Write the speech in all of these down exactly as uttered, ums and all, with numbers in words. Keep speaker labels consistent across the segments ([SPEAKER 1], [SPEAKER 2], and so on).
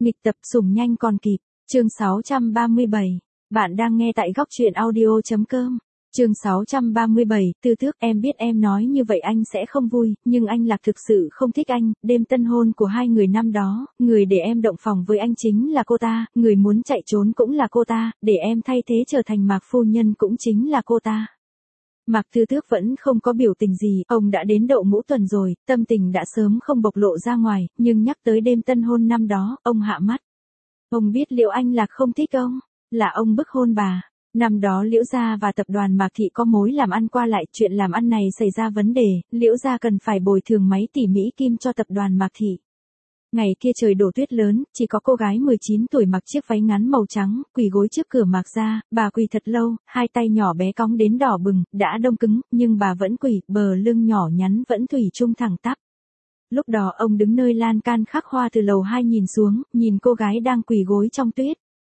[SPEAKER 1] Nghịch tập sủng nhanh còn kịp, chương sáu trăm ba mươi bảy. Bạn đang nghe tại góc truyện audio chấm com. Chương sáu trăm ba mươi bảy, Tư Tước, em biết em nói như vậy anh sẽ không vui, nhưng anh Lạc thực sự không thích anh, đêm tân hôn của hai người năm đó, người để em động phòng với anh chính là cô ta, người muốn chạy trốn cũng là cô ta, để em thay thế trở thành Mạc phu nhân cũng chính là cô ta. Mạc Tư Tước vẫn không có biểu tình gì, ông đã đến độ ngũ tuần rồi, tâm tình đã sớm không bộc lộ ra ngoài, nhưng nhắc tới đêm tân hôn năm đó, ông hạ mắt. Ông biết Liễu Anh Lạc không thích ông, là ông bức hôn bà. Năm đó Liễu gia và tập đoàn Mạc Thị có mối làm ăn qua lại, chuyện làm ăn này xảy ra vấn đề, Liễu gia cần phải bồi thường mấy tỷ Mỹ kim cho tập đoàn Mạc Thị. Ngày kia trời đổ tuyết lớn, chỉ có cô gái mười chín tuổi mặc chiếc váy ngắn màu trắng, quỳ gối trước cửa Mạc gia, bà quỳ thật lâu, hai tay nhỏ bé cong đến đỏ bừng, đã đông cứng, nhưng bà vẫn quỳ, bờ lưng nhỏ nhắn vẫn thủy chung thẳng tắp. Lúc đó ông đứng nơi lan can khắc hoa từ lầu hai nhìn xuống, nhìn cô gái đang quỳ gối trong tuyết.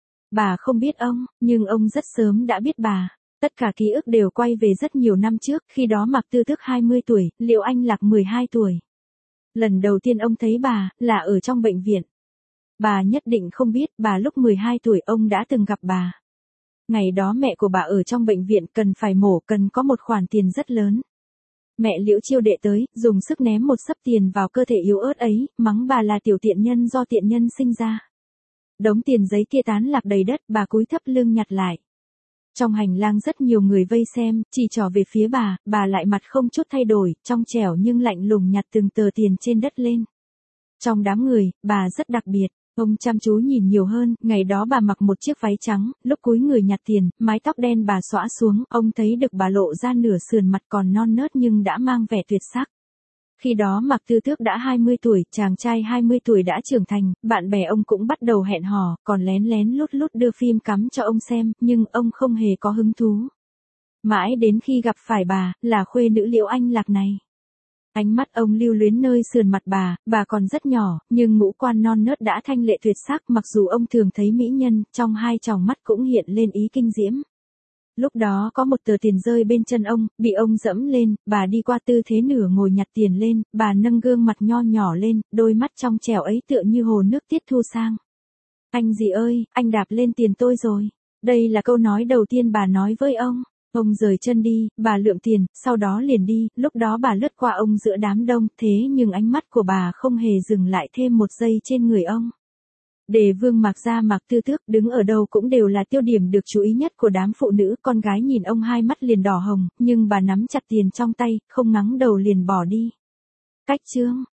[SPEAKER 1] Bà không biết ông, nhưng ông rất sớm đã biết bà. Tất cả ký ức đều quay về rất nhiều năm trước, khi đó Mạc Tư Tước hai mươi tuổi, Liễu Anh Lạc mười hai tuổi. Lần đầu tiên ông thấy bà, là ở trong bệnh viện. Bà nhất định không biết, bà lúc mười hai tuổi ông đã từng gặp bà. Ngày đó mẹ của bà ở trong bệnh viện cần phải mổ, cần có một khoản tiền rất lớn. Mẹ Liễu Chiêu Đệ tới, dùng sức ném một xấp tiền vào cơ thể yếu ớt ấy, mắng bà là tiểu tiện nhân do tiện nhân sinh ra. Đống tiền giấy kia tán lạc đầy đất, bà cúi thấp lưng nhặt lại. Trong hành lang rất nhiều người vây xem, chỉ trỏ về phía bà, bà lại mặt không chút thay đổi, trong trẻo nhưng lạnh lùng nhặt từng tờ tiền trên đất lên. Trong đám người, bà rất đặc biệt, ông chăm chú nhìn nhiều hơn, ngày đó bà mặc một chiếc váy trắng, lúc cúi người nhặt tiền, mái tóc đen bà xõa xuống, ông thấy được bà lộ ra nửa sườn mặt còn non nớt nhưng đã mang vẻ tuyệt sắc. Khi đó Mạc Tư Tước đã hai mươi tuổi, chàng trai hai mươi tuổi đã trưởng thành, bạn bè ông cũng bắt đầu hẹn hò, còn lén lén lút lút đưa phim cắm cho ông xem, nhưng ông không hề có hứng thú. Mãi đến khi gặp phải bà, là khuê nữ Liễu Anh Lạc này. Ánh mắt ông lưu luyến nơi sườn mặt bà, bà còn rất nhỏ, nhưng ngũ quan non nớt đã thanh lệ tuyệt sắc, mặc dù ông thường thấy mỹ nhân, trong hai tròng mắt cũng hiện lên ý kinh diễm. Lúc đó có một tờ tiền rơi bên chân ông, bị ông dẫm lên, bà đi qua tư thế nửa ngồi nhặt tiền lên, bà nâng gương mặt nho nhỏ lên, đôi mắt trong trẻo ấy tựa như hồ nước tiết thu sang. Anh gì ơi, anh đạp lên tiền tôi rồi. Đây là câu nói đầu tiên bà nói với ông. Ông rời chân đi, bà lượm tiền, sau đó liền đi, lúc đó bà lướt qua ông giữa đám đông, thế nhưng ánh mắt của bà không hề dừng lại thêm một giây trên người ông. Đề vương Mạc gia Mạc Tư Tước đứng ở đâu cũng đều là tiêu điểm được chú ý nhất của đám phụ nữ, con gái nhìn ông hai mắt liền đỏ hồng, nhưng bà nắm chặt tiền trong tay, không ngắng đầu liền bỏ đi. Cách chương,